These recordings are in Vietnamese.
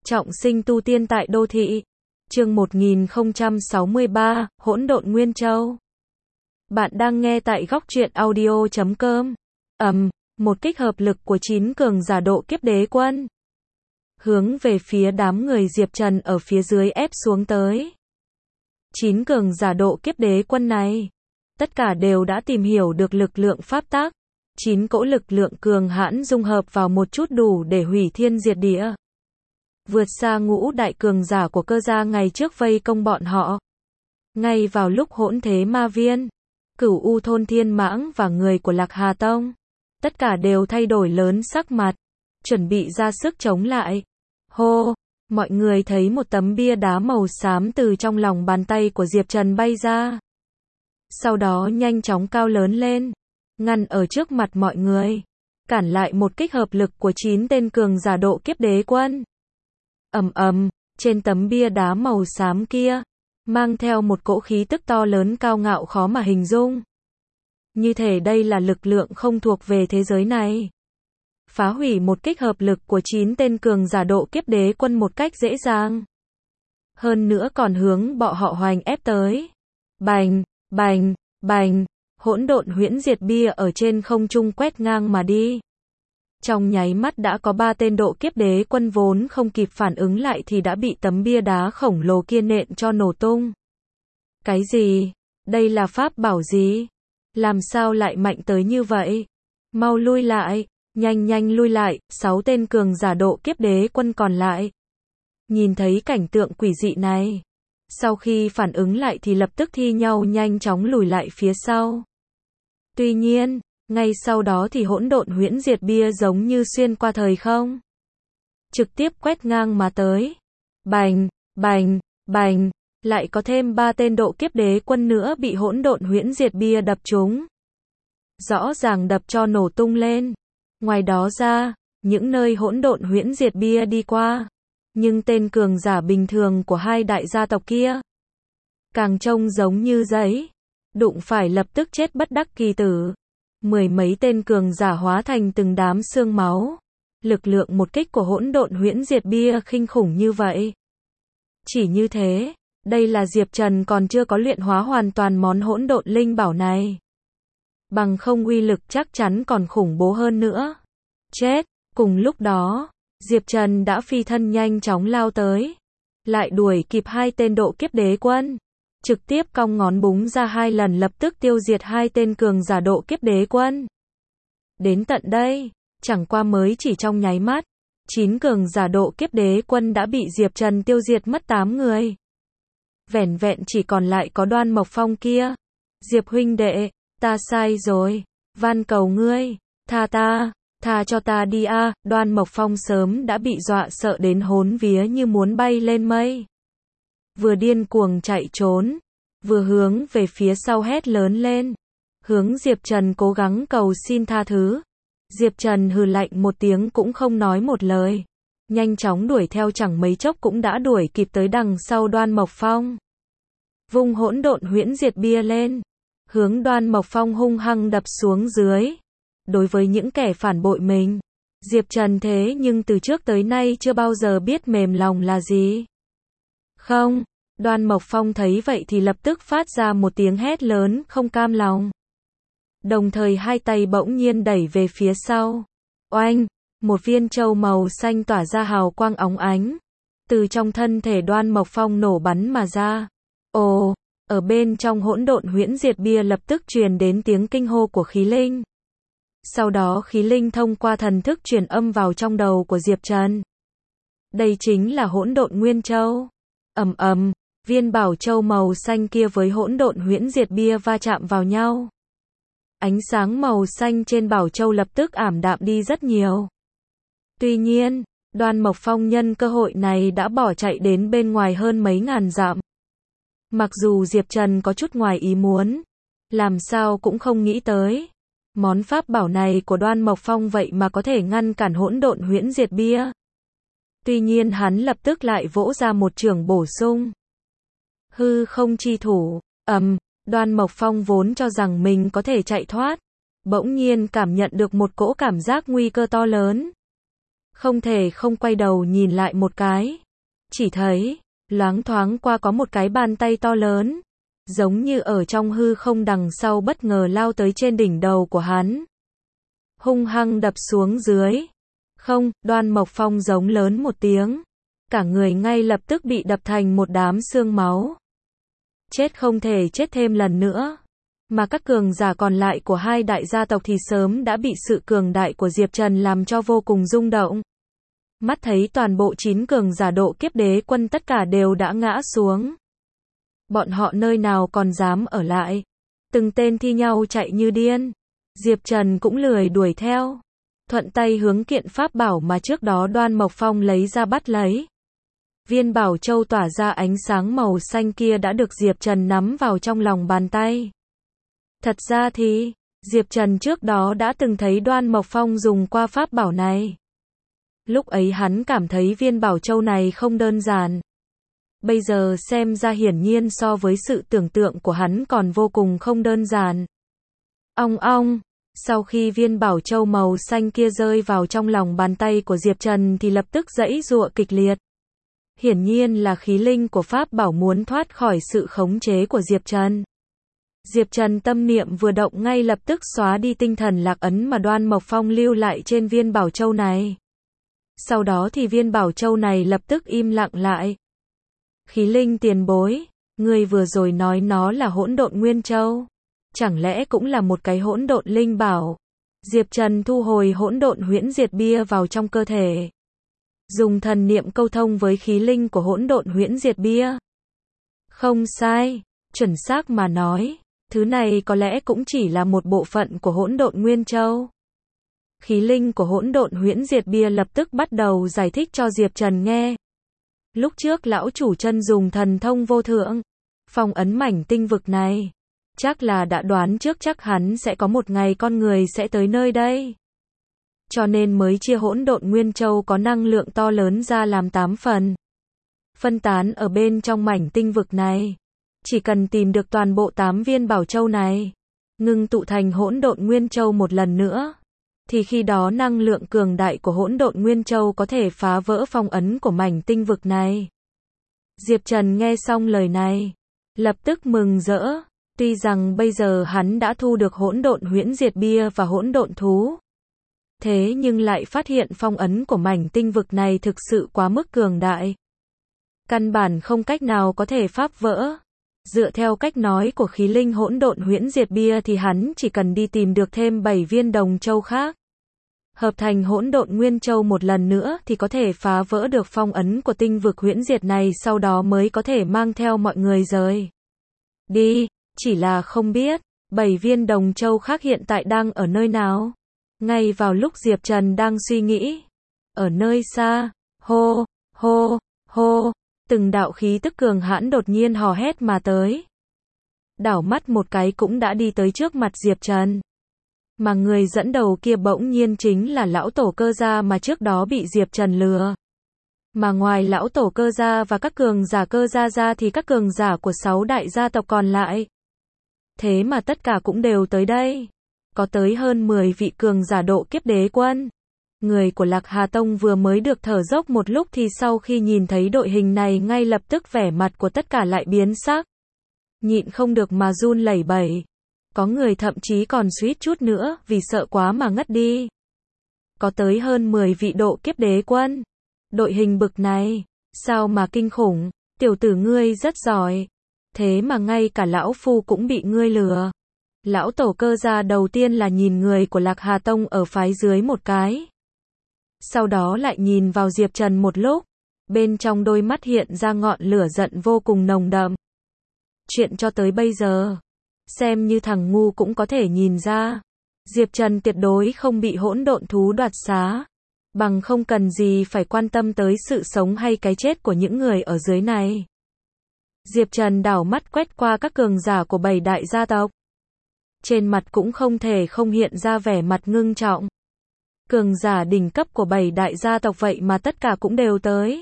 Trọng sinh tu tiên tại đô thị. Chương 1063, Hỗn độn Nguyên Châu. Bạn đang nghe tại góc truyện audio.com. Một kích hợp lực của 9 cường giả độ kiếp đế quân. Hướng về phía đám người Diệp Trần ở phía dưới ép xuống tới. 9 cường giả độ kiếp đế quân này, tất cả đều đã tìm hiểu được lực lượng pháp tắc. 9 cỗ lực lượng cường hãn dung hợp vào một chút đủ để hủy thiên diệt địa. Vượt xa ngũ đại cường giả của cơ gia ngày trước vây công bọn họ. Ngay vào lúc hỗn thế ma viên, Cửu U thôn Thiên Mãng và người của Lạc Hà Tông, tất cả đều thay đổi lớn sắc mặt, chuẩn bị ra sức chống lại. Hô, mọi người thấy một tấm bia đá màu xám từ trong lòng bàn tay của Diệp Trần bay ra. Sau đó nhanh chóng cao lớn lên, ngăn ở trước mặt mọi người, cản lại một kích hợp lực của 9 tên cường giả độ kiếp đế quân. Trên tấm bia đá màu xám kia, mang theo một cỗ khí tức to lớn cao ngạo khó mà hình dung. Như thể đây là lực lượng không thuộc về thế giới này. Phá hủy một kích hợp lực của 9 tên cường giả độ kiếp đế quân một cách dễ dàng. Hơn nữa còn hướng bọn họ hoành ép tới. Bành, bành, bành, hỗn độn huyễn diệt bia ở trên không trung quét ngang mà đi. Trong nháy mắt đã có 3 tên độ kiếp đế quân vốn không kịp phản ứng lại thì đã bị tấm bia đá khổng lồ kia nện cho nổ tung. Cái gì? Đây là pháp bảo gì? Làm sao lại mạnh tới như vậy? Mau lui lại, nhanh lui lại. 6 tên cường giả độ kiếp đế quân còn lại. Nhìn thấy cảnh tượng quỷ dị này, sau khi phản ứng lại thì lập tức thi nhau nhanh chóng lùi lại phía sau. Tuy nhiên, ngay sau đó thì hỗn độn huyễn diệt bia giống như xuyên qua thời không, trực tiếp quét ngang mà tới. Bành, bành, bành, lại có thêm 3 tên độ kiếp đế quân nữa bị hỗn độn huyễn diệt bia đập trúng. Rõ ràng đập cho nổ tung lên. Ngoài đó ra, những nơi hỗn độn huyễn diệt bia đi qua, nhưng tên cường giả bình thường của hai đại gia tộc kia, càng trông giống như giấy, đụng phải lập tức chết bất đắc kỳ tử. 10 mấy tên cường giả hóa thành từng đám xương máu. Lực lượng một kích của hỗn độn huyễn diệt bia kinh khủng như vậy. Chỉ như thế, đây là Diệp Trần còn chưa có luyện hóa hoàn toàn món hỗn độn linh bảo này. Bằng không uy lực chắc chắn còn khủng bố hơn nữa. Chết, cùng lúc đó, Diệp Trần đã phi thân nhanh chóng lao tới, lại đuổi kịp 2 tên độ kiếp đế quân. Trực tiếp cong ngón búng ra 2 lần lập tức tiêu diệt 2 tên cường giả độ kiếp đế quân. Đến tận đây, chẳng qua mới chỉ trong nháy mắt, 9 cường giả độ kiếp đế quân đã bị Diệp Trần tiêu diệt mất 8 người. Vẻn vẹn chỉ còn lại có Đoan Mộc Phong kia. Diệp huynh đệ, ta sai rồi, van cầu ngươi, tha cho ta đi a. Đoan Mộc Phong sớm đã bị dọa sợ đến hốn vía như muốn bay lên mây. Vừa điên cuồng chạy trốn, vừa hướng về phía sau hét lớn lên, hướng Diệp Trần cố gắng cầu xin tha thứ. Diệp Trần hừ lạnh một tiếng cũng không nói một lời, nhanh chóng đuổi theo, chẳng mấy chốc cũng đã đuổi kịp tới đằng sau Đoan Mộc Phong. Vung hỗn độn huyễn diệt bia lên, hướng Đoan Mộc Phong hung hăng đập xuống dưới. Đối với những kẻ phản bội mình, Diệp Trần thế nhưng từ trước tới nay chưa bao giờ biết mềm lòng là gì. Không, Đoan Mộc Phong thấy vậy thì lập tức phát ra một tiếng hét lớn không cam lòng. Đồng thời 2 tay bỗng nhiên đẩy về phía sau. Oanh, một viên châu màu xanh tỏa ra hào quang óng ánh, từ trong thân thể Đoan Mộc Phong nổ bắn mà ra. Ồ, ở bên trong hỗn độn huyễn diệt bia lập tức truyền đến tiếng kinh hô của khí linh. Sau đó khí linh thông qua thần thức truyền âm vào trong đầu của Diệp Trần. Đây chính là hỗn độn Nguyên Châu. Viên bảo châu màu xanh kia với hỗn độn huyễn diệt bia va chạm vào nhau. Ánh sáng màu xanh trên bảo châu lập tức ảm đạm đi rất nhiều. Tuy nhiên, Đoan Mộc Phong nhân cơ hội này đã bỏ chạy đến bên ngoài hơn mấy ngàn dặm. Mặc dù Diệp Trần có chút ngoài ý muốn, làm sao cũng không nghĩ tới, món pháp bảo này của Đoan Mộc Phong vậy mà có thể ngăn cản hỗn độn huyễn diệt bia. Tuy nhiên hắn lập tức lại vỗ ra một chưởng bổ sung. Hư không chi thủ. Đoan Mộc Phong vốn cho rằng mình có thể chạy thoát, bỗng nhiên cảm nhận được một cỗ cảm giác nguy cơ to lớn. không thể không quay đầu nhìn lại một cái. Chỉ thấy, loáng thoáng qua có một cái bàn tay to lớn, giống như ở trong hư không đằng sau bất ngờ lao tới trên đỉnh đầu của hắn. Hung hăng đập xuống dưới. Không, Đoan Mộc Phong giống lớn một tiếng. Cả người ngay lập tức bị đập thành một đám xương máu. Chết không thể chết thêm lần nữa. Mà các cường giả còn lại của hai đại gia tộc thì sớm đã bị sự cường đại của Diệp Trần làm cho vô cùng rung động. Mắt thấy toàn bộ 9 cường giả độ kiếp đế quân tất cả đều đã ngã xuống. Bọn họ nơi nào còn dám ở lại. Từng tên thi nhau chạy như điên. Diệp Trần cũng lười đuổi theo. Thuận tay hướng kiện pháp bảo mà trước đó Đoan Mộc Phong lấy ra bắt lấy. Viên bảo châu tỏa ra ánh sáng màu xanh kia đã được Diệp Trần nắm vào trong lòng bàn tay. Thật ra thì, Diệp Trần trước đó đã từng thấy Đoan Mộc Phong dùng qua pháp bảo này. Lúc ấy hắn cảm thấy viên bảo châu này không đơn giản. Bây giờ xem ra hiển nhiên so với sự tưởng tượng của hắn còn vô cùng không đơn giản. Ong ong, sau khi viên bảo châu màu xanh kia rơi vào trong lòng bàn tay của Diệp Trần thì lập tức giãy giụa kịch liệt. Hiển nhiên là khí linh của pháp bảo muốn thoát khỏi sự khống chế của Diệp Trần. Diệp Trần tâm niệm vừa động ngay lập tức xóa đi tinh thần lạc ấn mà Đoan Mộc Phong lưu lại trên viên bảo châu này. Sau đó thì viên bảo châu này lập tức im lặng lại. Khí linh tiền bối, ngươi vừa rồi nói nó là hỗn độn nguyên châu. Chẳng lẽ cũng là một cái hỗn độn linh bảo? Diệp Trần thu hồi hỗn độn huyễn diệt bia vào trong cơ thể. Dùng thần niệm câu thông với khí linh của hỗn độn huyễn diệt bia. Không sai, chuẩn xác mà nói, thứ này có lẽ cũng chỉ là một bộ phận của hỗn độn nguyên châu. Khí linh của hỗn độn huyễn diệt bia lập tức bắt đầu giải thích cho Diệp Trần nghe. Lúc trước lão chủ chân dùng thần thông vô thượng, phong ấn mảnh tinh vực này. Chắc là đã đoán trước chắc hắn sẽ có một ngày con người sẽ tới nơi đây. Cho nên mới chia hỗn độn nguyên châu có năng lượng to lớn ra làm 8 phần. Phân tán ở bên trong mảnh tinh vực này. Chỉ cần tìm được toàn bộ 8 viên bảo châu này, ngưng tụ thành hỗn độn nguyên châu một lần nữa, thì khi đó năng lượng cường đại của hỗn độn nguyên châu có thể phá vỡ phong ấn của mảnh tinh vực này. Diệp Trần nghe xong lời này, lập tức mừng rỡ. Tuy rằng bây giờ hắn đã thu được hỗn độn huyễn diệt bia và hỗn độn thú, thế nhưng lại phát hiện phong ấn của mảnh tinh vực này thực sự quá mức cường đại. Căn bản không cách nào có thể phá vỡ. Dựa theo cách nói của khí linh hỗn độn huyễn diệt bia thì hắn chỉ cần đi tìm được thêm 7 viên đồng châu khác, hợp thành hỗn độn nguyên châu một lần nữa thì có thể phá vỡ được phong ấn của tinh vực huyễn diệt này, sau đó mới có thể mang theo mọi người rời đi. Chỉ là không biết 7 viên đồng châu khác hiện tại đang ở nơi nào. Ngay vào lúc Diệp Trần đang suy nghĩ, ở nơi xa, hô, hô, hô, từng đạo khí tức cường hãn đột nhiên hò hét mà tới. Đảo mắt một cái cũng đã đi tới trước mặt Diệp Trần. Mà người dẫn đầu kia bỗng nhiên chính là lão tổ cơ gia mà trước đó bị Diệp Trần lừa. Mà ngoài lão tổ cơ gia và các cường giả cơ gia ra thì các cường giả của 6 đại gia tộc còn lại. Thế mà tất cả cũng đều tới đây. Có tới hơn 10 vị cường giả độ kiếp đế quân. Người của Lạc Hà Tông vừa mới được thở dốc một lúc thì sau khi nhìn thấy đội hình này ngay lập tức vẻ mặt của tất cả lại biến sắc. Nhịn không được mà run lẩy bẩy. Có người thậm chí còn suýt chút nữa vì sợ quá mà ngất đi. Có tới hơn 10 vị độ kiếp đế quân. Đội hình bực này, sao mà kinh khủng, tiểu tử ngươi rất giỏi. Thế mà ngay cả lão phu cũng bị ngươi lừa. Lão tổ cơ gia đầu tiên là nhìn người của Lạc Hà Tông ở phái dưới một cái. Sau đó lại nhìn vào Diệp Trần một lúc. Bên trong đôi mắt hiện ra ngọn lửa giận vô cùng nồng đậm. Chuyện cho tới bây giờ, xem như thằng ngu cũng có thể nhìn ra. Diệp Trần tuyệt đối không bị hỗn độn thú đoạt xá. Bằng không cần gì phải quan tâm tới sự sống hay cái chết của những người ở dưới này. Diệp Trần đảo mắt quét qua các cường giả của 7 đại gia tộc. Trên mặt cũng không thể không hiện ra vẻ mặt ngưng trọng. Cường giả đỉnh cấp của 7 đại gia tộc vậy mà tất cả cũng đều tới.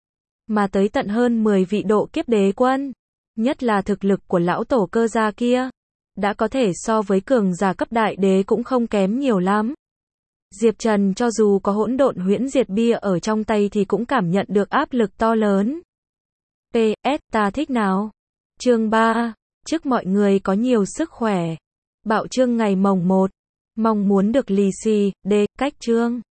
Mà tới tận hơn 10 vị độ kiếp đế quân. Nhất là thực lực của lão tổ cơ gia kia. Đã có thể so với cường giả cấp đại đế cũng không kém nhiều lắm. Diệp Trần cho dù có hỗn độn huyễn diệt bia ở trong tay thì cũng cảm nhận được áp lực to lớn. PS, ta thích nào. Chương 3. Chúc mọi người có nhiều sức khỏe. Bạo chương ngày mồng 1. Mong muốn được lì xì, cách chương.